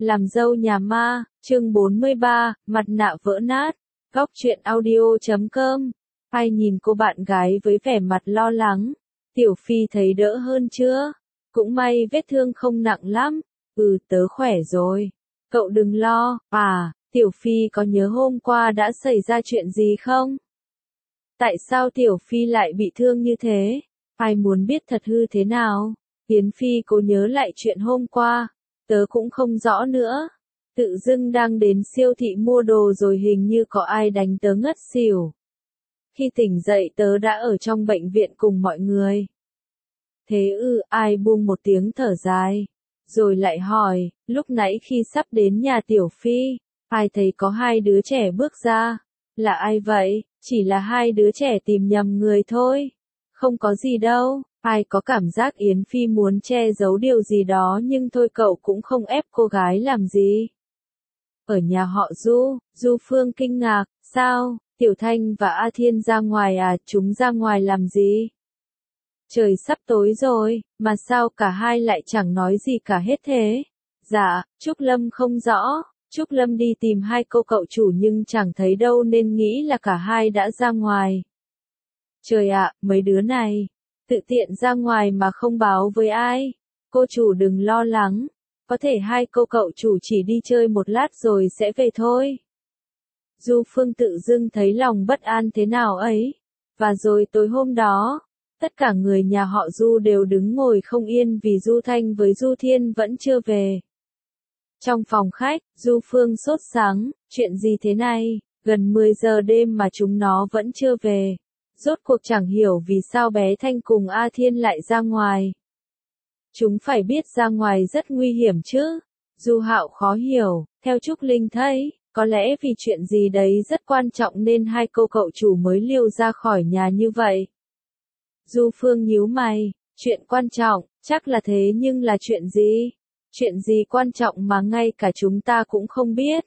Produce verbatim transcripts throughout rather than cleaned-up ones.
Làm dâu nhà ma, chương bốn mươi ba, mặt nạ vỡ nát. Góc truyện audio chấm com. Ai nhìn cô bạn gái với vẻ mặt lo lắng. Tiểu Phi thấy đỡ hơn chưa? Cũng may vết thương không nặng lắm. Ừ, tớ khỏe rồi. Cậu đừng lo. À, Tiểu Phi có nhớ hôm qua đã xảy ra chuyện gì không? Tại sao Tiểu Phi lại bị thương như thế? Ai muốn biết thật hư thế nào? Yến Phi cố nhớ lại chuyện hôm qua. Tớ cũng không rõ nữa. Tự dưng đang đến siêu thị mua đồ rồi hình như có ai đánh tớ ngất xỉu. Khi tỉnh dậy tớ đã ở trong bệnh viện cùng mọi người. Thế ư, ai buông một tiếng thở dài. Rồi lại hỏi, lúc nãy khi sắp đến nhà Tiểu Phi, ai thấy có hai đứa trẻ bước ra? Là ai vậy? Chỉ là hai đứa trẻ tìm nhầm người thôi. Không có gì đâu. Ai có cảm giác Yến Phi muốn che giấu điều gì đó nhưng thôi cậu cũng không ép cô gái làm gì. Ở nhà họ Du, Du Phương kinh ngạc, sao, Tiểu Thanh và A Thiên ra ngoài à, chúng ra ngoài làm gì? Trời sắp tối rồi, mà sao cả hai lại chẳng nói gì cả hết thế? Dạ, Trúc Lâm không rõ, Trúc Lâm đi tìm hai cô cậu chủ nhưng chẳng thấy đâu nên nghĩ là cả hai đã ra ngoài. Trời ạ, mấy đứa này. Tự tiện ra ngoài mà không báo với ai. Cô chủ đừng lo lắng. Có thể hai cô cậu chủ chỉ đi chơi một lát rồi sẽ về thôi. Du Phương tự dưng thấy lòng bất an thế nào ấy. Và rồi tối hôm đó, tất cả người nhà họ Du đều đứng ngồi không yên vì Du Thanh với Du Thiên vẫn chưa về. Trong phòng khách, Du Phương sốt sắng, chuyện gì thế này, gần mười giờ đêm mà chúng nó vẫn chưa về. Rốt cuộc chẳng hiểu vì sao bé Thanh cùng A Thiên lại ra ngoài. Chúng phải biết ra ngoài rất nguy hiểm chứ. Du Hạo khó hiểu, theo Trúc Linh thấy, có lẽ vì chuyện gì đấy rất quan trọng nên hai cô cậu chủ mới liều ra khỏi nhà như vậy. Du Phương nhíu mày, chuyện quan trọng, chắc là thế nhưng là chuyện gì? Chuyện gì quan trọng mà ngay cả chúng ta cũng không biết?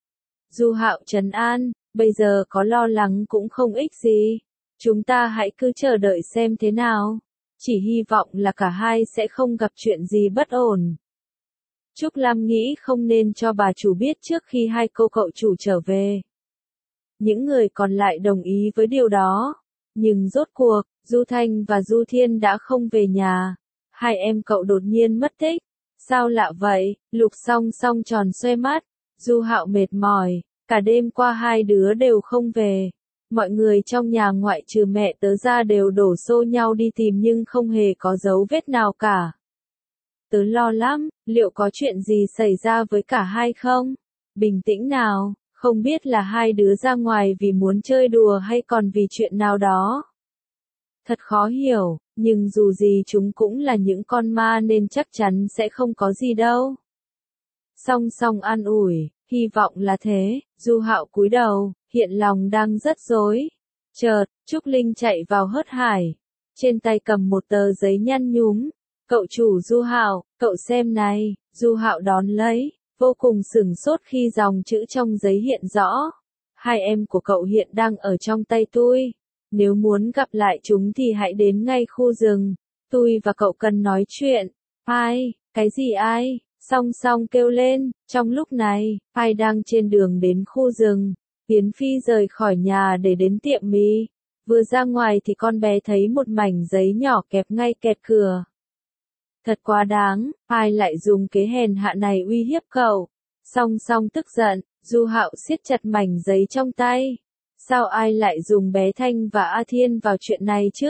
Du Hạo trấn an, bây giờ có lo lắng cũng không ích gì. Chúng ta hãy cứ chờ đợi xem thế nào. Chỉ hy vọng là cả hai sẽ không gặp chuyện gì bất ổn. Trúc Lam nghĩ không nên cho bà chủ biết trước khi hai cô cậu chủ trở về. Những người còn lại đồng ý với điều đó. Nhưng rốt cuộc, Du Thanh và Du Thiên đã không về nhà. Hai em cậu đột nhiên mất tích. Sao lạ vậy? Lục Song Song tròn xoe mắt. Du Hạo mệt mỏi. Cả đêm qua hai đứa đều không về. Mọi người trong nhà ngoại trừ mẹ tớ ra đều đổ xô nhau đi tìm nhưng không hề có dấu vết nào cả. Tớ lo lắm, liệu có chuyện gì xảy ra với cả hai không? Bình tĩnh nào, không biết là hai đứa ra ngoài vì muốn chơi đùa hay còn vì chuyện nào đó. Thật khó hiểu, nhưng dù gì chúng cũng là những con ma nên chắc chắn sẽ không có gì đâu. Song Song an ủi, hy vọng là thế. Du Hạo cúi đầu, hiện lòng đang rất rối. Chợt, Trúc Linh chạy vào hớt hải. Trên tay cầm một tờ giấy nhăn nhúm. Cậu chủ Du Hạo, cậu xem này. Du Hạo đón lấy, vô cùng sửng sốt khi dòng chữ trong giấy hiện rõ. Hai em của cậu hiện đang ở trong tay tôi. Nếu muốn gặp lại chúng thì hãy đến ngay khu rừng. Tôi và cậu cần nói chuyện. Ai, cái gì ai? Song Song kêu lên, trong lúc này, ai đang trên đường đến khu rừng. Yến Phi rời khỏi nhà để đến tiệm mì. Vừa ra ngoài thì con bé thấy một mảnh giấy nhỏ kẹp ngay kẹt cửa. Thật quá đáng, ai lại dùng kế hèn hạ này uy hiếp cậu? Song Song tức giận, Du Hạo siết chặt mảnh giấy trong tay. Sao ai lại dùng bé Thanh và A Thiên vào chuyện này chứ?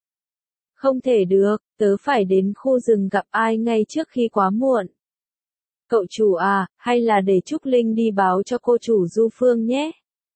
Không thể được, tớ phải đến khu rừng gặp ai ngay trước khi quá muộn. Cậu chủ à, hay là để Trúc Linh đi báo cho cô chủ Du Phương nhé?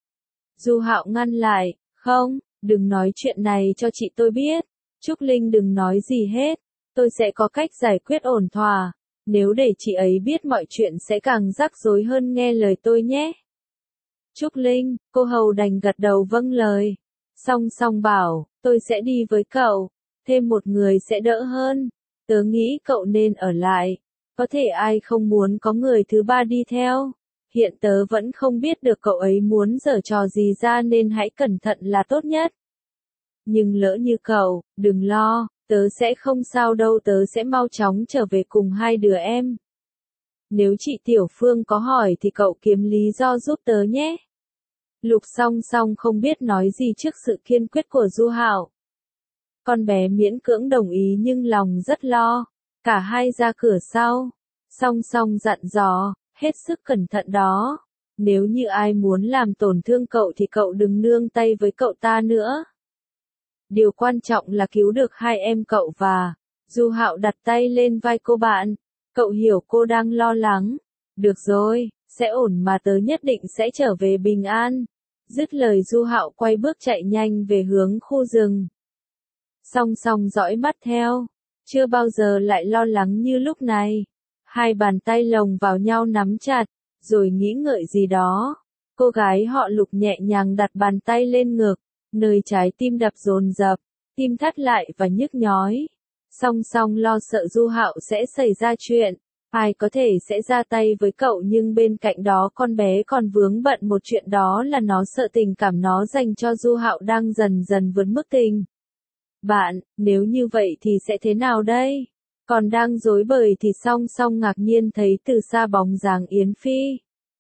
Du Hạo ngăn lại, không, đừng nói chuyện này cho chị tôi biết. Trúc Linh đừng nói gì hết, tôi sẽ có cách giải quyết ổn thỏa. Nếu để chị ấy biết mọi chuyện sẽ càng rắc rối hơn, nghe lời tôi nhé. Trúc Linh, cô hầu đành gật đầu vâng lời. Song Song bảo, tôi sẽ đi với cậu, thêm một người sẽ đỡ hơn. Tớ nghĩ cậu nên ở lại. Có thể ai không muốn có người thứ ba đi theo. Hiện tớ vẫn không biết được cậu ấy muốn giở trò gì ra nên hãy cẩn thận là tốt nhất. Nhưng lỡ như cậu, đừng lo, tớ sẽ không sao đâu, tớ sẽ mau chóng trở về cùng hai đứa em. Nếu chị Tiểu Phương có hỏi thì cậu kiếm lý do giúp tớ nhé. Lục Song Song không biết nói gì trước sự kiên quyết của Du Hạo. Con bé miễn cưỡng đồng ý nhưng lòng rất lo. Cả hai ra cửa sau. Song Song dặn dò, hết sức cẩn thận đó. Nếu như ai muốn làm tổn thương cậu thì cậu đừng nương tay với cậu ta nữa. Điều quan trọng là cứu được hai em cậu và... Du Hạo đặt tay lên vai cô bạn. Cậu hiểu cô đang lo lắng. Được rồi, sẽ ổn mà, tớ nhất định sẽ trở về bình an. Dứt lời Du Hạo quay bước chạy nhanh về hướng khu rừng. Song Song dõi mắt theo. Chưa bao giờ lại lo lắng như lúc này. Hai bàn tay lồng vào nhau nắm chặt, rồi nghĩ ngợi gì đó. Cô gái họ Lục nhẹ nhàng đặt bàn tay lên ngực, nơi trái tim đập dồn dập, tim thắt lại và nhức nhói. Song Song lo sợ Du Hạo sẽ xảy ra chuyện, ai có thể sẽ ra tay với cậu, nhưng bên cạnh đó con bé còn vướng bận một chuyện, đó là nó sợ tình cảm nó dành cho Du Hạo đang dần dần vượt mức tình. Bạn, nếu như vậy thì sẽ thế nào đây? Còn đang rối bời thì Song Song ngạc nhiên thấy từ xa bóng dáng Yến Phi.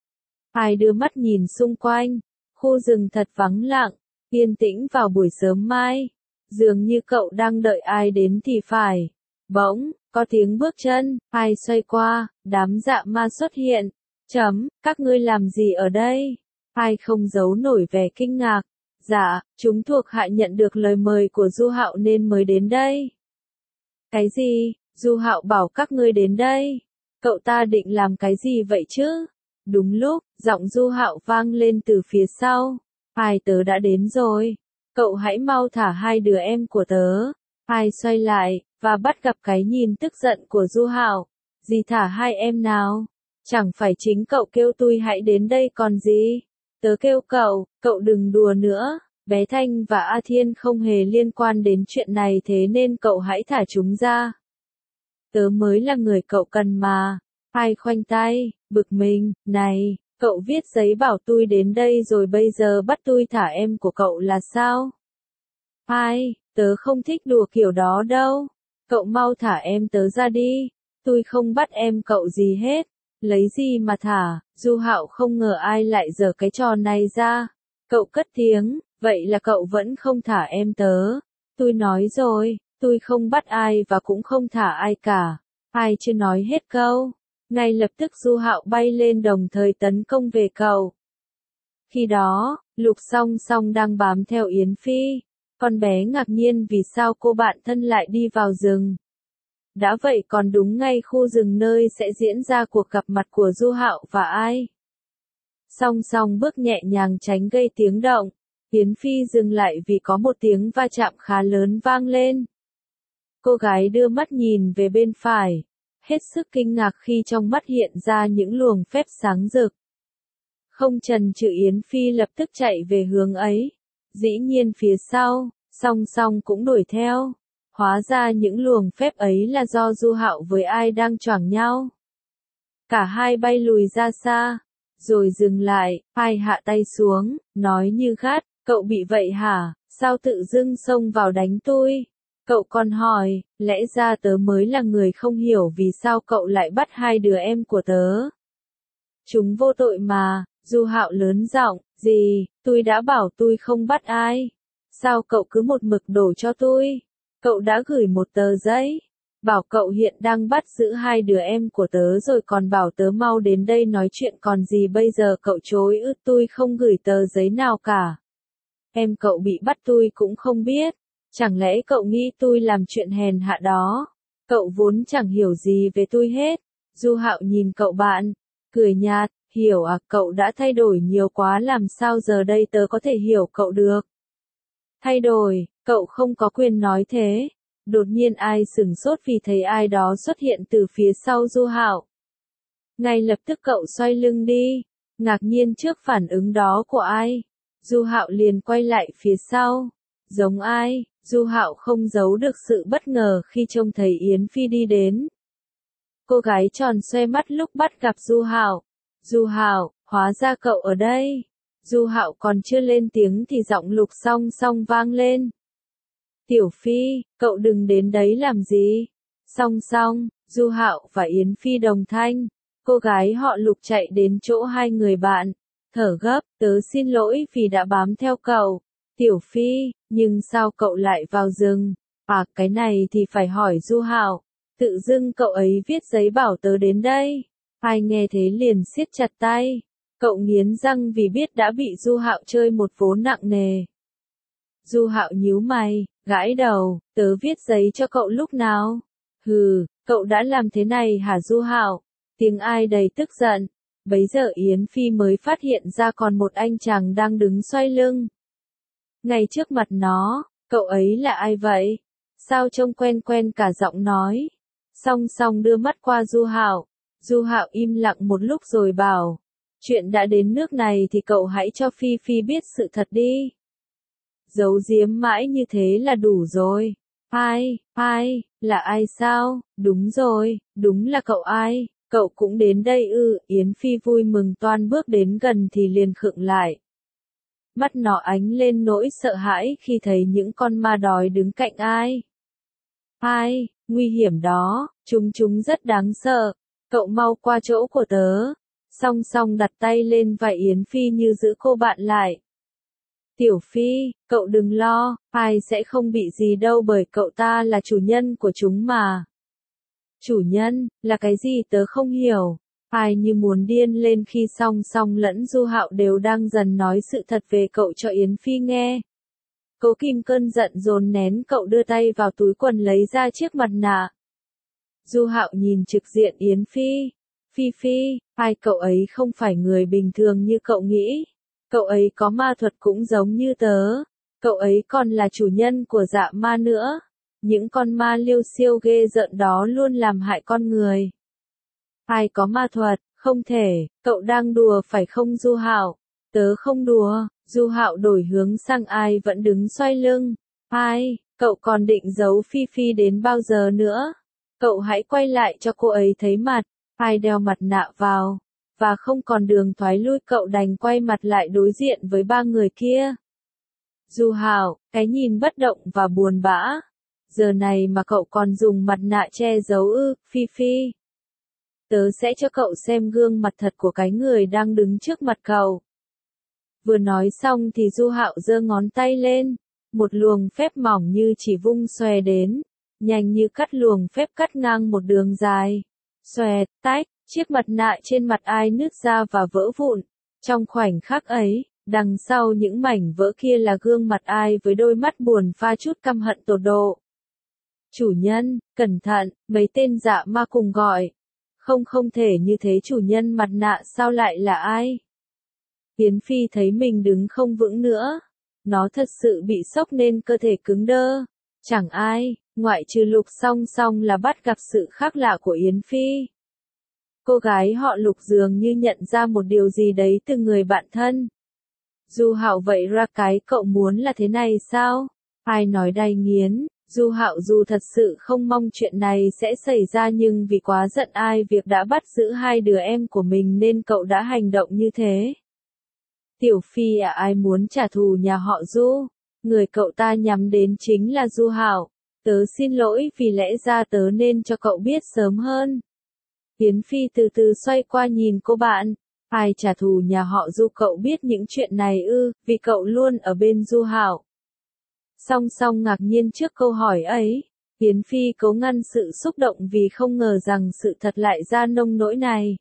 Ai đưa mắt nhìn xung quanh, khu rừng thật vắng lặng, yên tĩnh vào buổi sớm mai. Dường như cậu đang đợi ai đến thì phải. Bỗng, có tiếng bước chân, ai xoay qua, đám dạ ma xuất hiện. Chấm, các ngươi làm gì ở đây? Ai không giấu nổi vẻ kinh ngạc. Dạ, chúng thuộc hạ nhận được lời mời của Du Hạo nên mới đến đây. Cái gì? Du Hạo bảo các ngươi đến đây. Cậu ta định làm cái gì vậy chứ? Đúng lúc, giọng Du Hạo vang lên từ phía sau. Ai, tớ đã đến rồi. Cậu hãy mau thả hai đứa em của tớ. Ai xoay lại, và bắt gặp cái nhìn tức giận của Du Hạo. Gì thả hai em nào? Chẳng phải chính cậu kêu tôi hãy đến đây còn gì? Tớ kêu cậu, cậu đừng đùa nữa. Bé Thanh và A Thiên không hề liên quan đến chuyện này, thế nên cậu hãy thả chúng ra. Tớ mới là người cậu cần mà. Ai khoanh tay, bực mình, này, cậu viết giấy bảo tôi đến đây rồi bây giờ bắt tôi thả em của cậu là sao? Ai, tớ không thích đùa kiểu đó đâu. Cậu mau thả em tớ ra đi. Tôi không bắt em cậu gì hết. Lấy gì mà thả? Du Hạo không ngờ ai lại giở cái trò này ra. Cậu cất tiếng, vậy là cậu vẫn không thả em tớ. Tôi nói rồi, tôi không bắt ai và cũng không thả ai cả. Ai chưa nói hết câu. Ngay lập tức Du Hạo bay lên đồng thời tấn công về cậu. Khi đó, Lục Song Song đang bám theo Yến Phi. Con bé ngạc nhiên vì sao cô bạn thân lại đi vào rừng. Đã vậy còn đúng ngay khu rừng nơi sẽ diễn ra cuộc gặp mặt của Du Hạo và ai. Song Song bước nhẹ nhàng tránh gây tiếng động. Yến Phi dừng lại vì có một tiếng va chạm khá lớn vang lên. Cô gái đưa mắt nhìn về bên phải, hết sức kinh ngạc khi trong mắt hiện ra những luồng phép sáng rực. Không chần chừ Yến Phi lập tức chạy về hướng ấy. Dĩ nhiên phía sau, Song Song cũng đuổi theo. Hóa ra những luồng phép ấy là do Du Hạo với ai đang choảng nhau. Cả hai bay lùi ra xa, rồi dừng lại, ai hạ tay xuống, nói như gắt, cậu bị vậy hả, sao tự dưng xông vào đánh tôi? Cậu còn hỏi, lẽ ra tớ mới là người không hiểu vì sao cậu lại bắt hai đứa em của tớ. Chúng vô tội mà. Du Hạo lớn giọng, gì, tôi đã bảo tôi không bắt ai. Sao cậu cứ một mực đổ cho tôi? Cậu đã gửi một tờ giấy, bảo cậu hiện đang bắt giữ hai đứa em của tớ rồi còn bảo tớ mau đến đây nói chuyện, còn gì bây giờ cậu chối ư? Tôi không gửi tờ giấy nào cả. Em cậu bị bắt tôi cũng không biết. Chẳng lẽ cậu nghĩ tôi làm chuyện hèn hạ đó? Cậu vốn chẳng hiểu gì về tôi hết. Du Hạo nhìn cậu bạn, cười nhạt, hiểu à, cậu đã thay đổi nhiều quá, làm sao giờ đây tớ có thể hiểu cậu được? Thay đổi, cậu không có quyền nói thế. Đột nhiên ai sửng sốt vì thấy ai đó xuất hiện từ phía sau Du Hạo. Ngay lập tức cậu xoay lưng đi, ngạc nhiên trước phản ứng đó của ai. Du Hạo liền quay lại phía sau. Giống ai? Du Hạo không giấu được sự bất ngờ khi trông thấy Yến Phi đi đến. Cô gái tròn xoe mắt lúc bắt gặp Du Hạo. Du Hạo, hóa ra cậu ở đây. Du Hạo còn chưa lên tiếng thì giọng Lục Song Song vang lên. Tiểu Phi, cậu đừng đến đấy làm gì? Song Song, Du Hạo và Yến Phi đồng thanh. Cô gái họ Lục chạy đến chỗ hai người bạn, thở gấp, tớ xin lỗi vì đã bám theo cậu. Tiểu Phi, nhưng sao cậu lại vào rừng? À, cái này thì phải hỏi Du Hạo. Tự dưng cậu ấy viết giấy bảo tớ đến đây. Ai nghe thế liền siết chặt tay. Cậu nghiến răng vì biết đã bị Du Hạo chơi một vố nặng nề. Du Hạo nhíu mày, gãi đầu, tớ viết giấy cho cậu lúc nào? Hừ, cậu đã làm thế này hả Du Hạo? Tiếng ai đầy tức giận. Bấy giờ Yến Phi mới phát hiện ra còn một anh chàng đang đứng xoay lưng. Ngay trước mặt nó, cậu ấy là ai vậy? Sao trông quen quen cả giọng nói? Song song đưa mắt qua Du Hạo. Du Hạo im lặng một lúc rồi bảo, chuyện đã đến nước này thì cậu hãy cho Phi Phi biết sự thật đi. Giấu giếm mãi như thế là đủ rồi. Ai, ai, là ai sao? Đúng rồi, đúng là cậu ai, cậu cũng đến đây ư? Yến Phi vui mừng toan bước đến gần thì liền khựng lại. Mắt nó ánh lên nỗi sợ hãi khi thấy những con ma đói đứng cạnh ai. Ai, nguy hiểm đó, chúng chúng rất đáng sợ, cậu mau qua chỗ của tớ. Song song đặt tay lên vai Yến Phi như giữ cô bạn lại. Tiểu Phi, cậu đừng lo, ai sẽ không bị gì đâu bởi cậu ta là chủ nhân của chúng mà. Chủ nhân, là cái gì tớ không hiểu. Ai như muốn điên lên khi song song lẫn Du Hạo đều đang dần nói sự thật về cậu cho Yến Phi nghe. Cố kìm cơn giận dồn nén, cậu đưa tay vào túi quần lấy ra chiếc mặt nạ. Du Hạo nhìn trực diện Yến Phi. Phi Phi, ai cậu ấy không phải người bình thường như cậu nghĩ. Cậu ấy có ma thuật cũng giống như tớ. Cậu ấy còn là chủ nhân của dạ ma nữa. Những con ma liêu siêu ghê rợn đó luôn làm hại con người. Ai có ma thuật, không thể, cậu đang đùa phải không Du Hạo? Tớ không đùa. Du Hạo đổi hướng sang ai vẫn đứng xoay lưng. Ai, cậu còn định giấu Phi Phi đến bao giờ nữa? Cậu hãy quay lại cho cô ấy thấy mặt. Ai đeo mặt nạ vào. Và không còn đường thoái lui, cậu đành quay mặt lại đối diện với ba người kia. Du Hạo, cái nhìn bất động và buồn bã. Giờ này mà cậu còn dùng mặt nạ che giấu ư? Phi Phi, tớ sẽ cho cậu xem gương mặt thật của cái người đang đứng trước mặt cậu. Vừa nói xong thì Du Hạo giơ ngón tay lên. Một luồng phép mỏng như chỉ vung xòe đến. Nhanh như cắt, luồng phép cắt ngang một đường dài. Xòe, tách, chiếc mặt nạ trên mặt ai nứt ra và vỡ vụn. Trong khoảnh khắc ấy, đằng sau những mảnh vỡ kia là gương mặt ai với đôi mắt buồn pha chút căm hận tột độ. Chủ nhân, cẩn thận, mấy tên dạ ma cùng gọi. Không không thể như thế, chủ nhân mặt nạ sao lại là ai? Yến Phi thấy mình đứng không vững nữa. Nó thật sự bị sốc nên cơ thể cứng đơ. Chẳng ai, ngoại trừ Lục Song Song là bắt gặp sự khác lạ của Yến Phi. Cô gái họ Lục dường như nhận ra một điều gì đấy từ người bạn thân. Du Hạo, vậy ra cái cậu muốn là thế này sao? Ai nói đay nghiến. Du Hạo dù thật sự không mong chuyện này sẽ xảy ra nhưng vì quá giận ai việc đã bắt giữ hai đứa em của mình nên cậu đã hành động như thế. Tiểu Phi à, ai muốn trả thù nhà họ Du? Người cậu ta nhắm đến chính là Du Hạo. Tớ xin lỗi vì lẽ ra tớ nên cho cậu biết sớm hơn. Yến Phi từ từ xoay qua nhìn cô bạn. Ai trả thù nhà họ Du? Cậu biết những chuyện này ư? Vì cậu luôn ở bên Du Hạo. Song song ngạc nhiên trước câu hỏi ấy. Yến Phi cố ngăn sự xúc động vì không ngờ rằng sự thật lại ra nông nỗi này.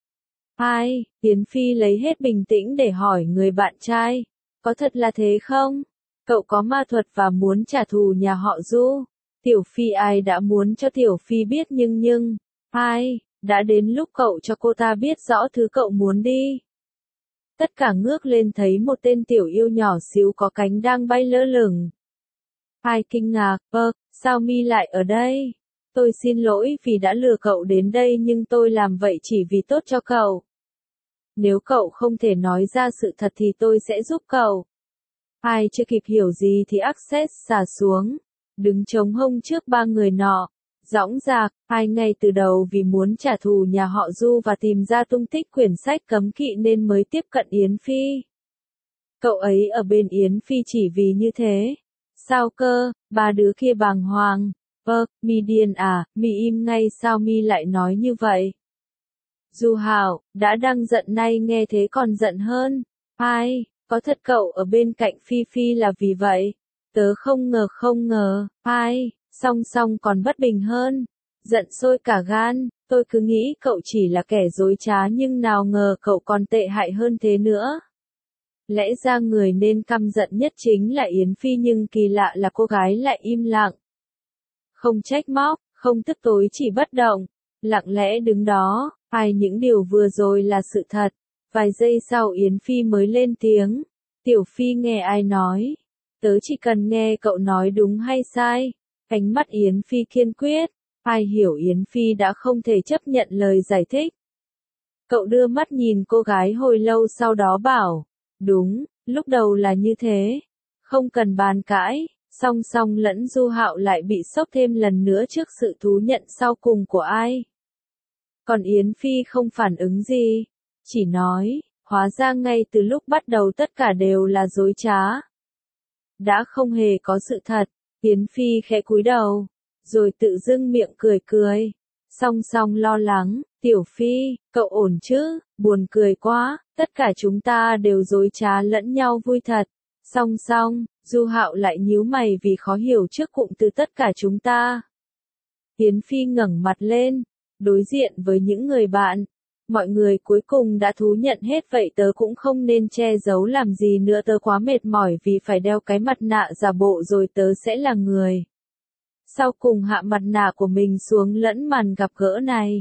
Ai? Yến Phi lấy hết bình tĩnh để hỏi người bạn trai. Có thật là thế không? Cậu có ma thuật và muốn trả thù nhà họ Du. Tiểu Phi, ai đã muốn cho Tiểu Phi biết nhưng nhưng. Ai? Đã đến lúc cậu cho cô ta biết rõ thứ cậu muốn đi. Tất cả ngước lên thấy một tên tiểu yêu nhỏ xíu có cánh đang bay lơ lửng. Ai kinh ngạc, ơ, sao mi lại ở đây? Tôi xin lỗi vì đã lừa cậu đến đây nhưng tôi làm vậy chỉ vì tốt cho cậu. Nếu cậu không thể nói ra sự thật thì tôi sẽ giúp cậu. Ai chưa kịp hiểu gì thì Access xả xuống, đứng chống hông trước ba người nọ. Dõng dạc, ai ngay từ đầu vì muốn trả thù nhà họ Du và tìm ra tung tích quyển sách cấm kỵ nên mới tiếp cận Yến Phi. Cậu ấy ở bên Yến Phi chỉ vì như thế. Sao cơ? Ba đứa kia bàng hoàng. Ơ, mi điên à, mi im ngay, sao mi lại nói như vậy? Du Hạo, đã đang giận nay nghe thế còn giận hơn. Ai, có thật cậu ở bên cạnh Phi Phi là vì vậy. Tớ không ngờ không ngờ, ai, song song còn bất bình hơn. Giận sôi cả gan, tôi cứ nghĩ cậu chỉ là kẻ dối trá nhưng nào ngờ cậu còn tệ hại hơn thế nữa. Lẽ ra người nên căm giận nhất chính là Yến Phi nhưng kỳ lạ là cô gái lại im lặng. Không trách móc, không tức tối chỉ bất động, lặng lẽ đứng đó, ai những điều vừa rồi là sự thật. Vài giây sau Yến Phi mới lên tiếng, Tiểu Phi nghe ai nói, tớ chỉ cần nghe cậu nói đúng hay sai. Ánh mắt Yến Phi kiên quyết, ai hiểu Yến Phi đã không thể chấp nhận lời giải thích. Cậu đưa mắt nhìn cô gái hồi lâu sau đó bảo, đúng, lúc đầu là như thế, không cần bàn cãi. Song song lẫn Du Hạo lại bị sốc thêm lần nữa trước sự thú nhận sau cùng của ai. Còn Yến Phi không phản ứng gì, chỉ nói, hóa ra ngay từ lúc bắt đầu tất cả đều là dối trá. Đã không hề có sự thật, Yến Phi khẽ cúi đầu, rồi tự dưng miệng cười cười. Song song lo lắng, Tiểu Phi, cậu ổn chứ, buồn cười quá, tất cả chúng ta đều dối trá lẫn nhau vui thật. Song song, Du Hạo lại nhíu mày vì khó hiểu trước cụm từ tất cả chúng ta. Yến Phi ngẩng mặt lên, đối diện với những người bạn. Mọi người cuối cùng đã thú nhận hết vậy tớ cũng không nên che giấu làm gì nữa, tớ quá mệt mỏi vì phải đeo cái mặt nạ giả bộ rồi tớ sẽ là người. Sau cùng hạ mặt nạ của mình xuống lẫn màn gặp gỡ này.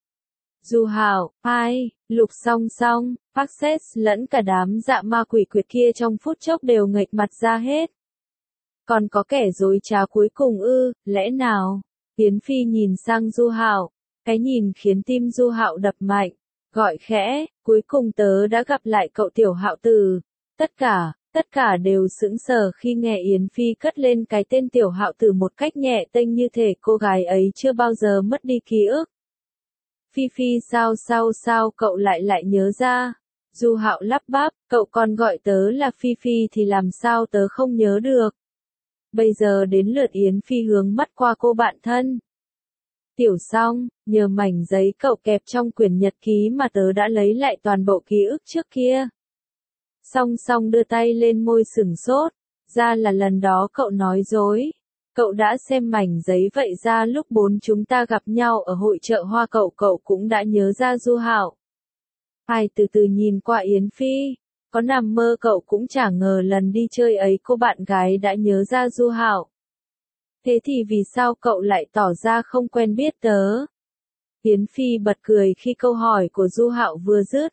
Du Hạo, ai, Lục Song Song, Access lẫn cả đám dạ ma quỷ quyệt kia trong phút chốc đều nghệch mặt ra hết. Còn có kẻ dối trá cuối cùng ư, lẽ nào? Yến Phi nhìn sang Du Hạo, cái nhìn khiến tim Du Hạo đập mạnh, gọi khẽ, cuối cùng tớ đã gặp lại cậu Tiểu Hạo Tử. Tất cả, tất cả đều sững sờ khi nghe Yến Phi cất lên cái tên Tiểu Hạo Tử một cách nhẹ tênh như thể cô gái ấy chưa bao giờ mất đi ký ức. Phi Phi sao sao sao cậu lại lại nhớ ra. Du Hạo lắp bắp, cậu còn gọi tớ là Phi Phi thì làm sao tớ không nhớ được. Bây giờ đến lượt Yến Phi hướng mắt qua cô bạn thân. Tiểu Song, nhờ mảnh giấy cậu kẹp trong quyển nhật ký mà tớ đã lấy lại toàn bộ ký ức trước kia. Song Song đưa tay lên môi sửng sốt, ra là lần đó cậu nói dối. Cậu đã xem mảnh giấy vậy ra lúc bốn chúng ta gặp nhau ở hội chợ hoa cậu cậu cũng đã nhớ ra Du Hạo. Ai từ từ nhìn qua Yến Phi, có nằm mơ cậu cũng chả ngờ lần đi chơi ấy cô bạn gái đã nhớ ra Du Hạo. Thế thì vì sao cậu lại tỏ ra không quen biết tớ? Yến Phi bật cười khi câu hỏi của Du Hạo vừa dứt.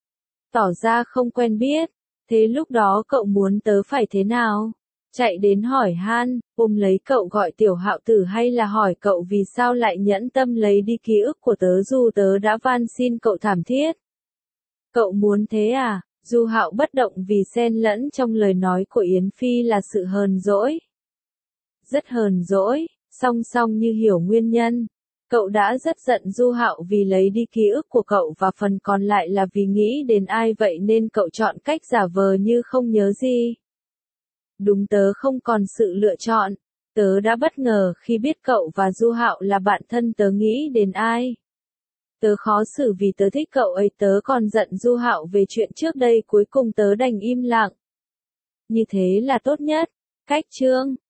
Tỏ ra không quen biết, thế lúc đó cậu muốn tớ phải thế nào? Chạy đến hỏi han, ôm lấy cậu gọi Tiểu Hạo Tử hay là hỏi cậu vì sao lại nhẫn tâm lấy đi ký ức của tớ dù tớ đã van xin cậu thảm thiết? Cậu muốn thế à? Du Hạo bất động vì xen lẫn trong lời nói của Yến Phi là sự hờn dỗi. Rất hờn dỗi, song song như hiểu nguyên nhân. Cậu đã rất giận Du Hạo vì lấy đi ký ức của cậu và phần còn lại là vì nghĩ đến ai vậy nên cậu chọn cách giả vờ như không nhớ gì. Đúng tớ không còn sự lựa chọn. Tớ đã bất ngờ khi biết cậu và Du Hạo là bạn thân tớ nghĩ đến ai. Tớ khó xử vì tớ thích cậu ấy tớ còn giận Du Hạo về chuyện trước đây cuối cùng tớ đành im lặng. Như thế là tốt nhất. Cách chương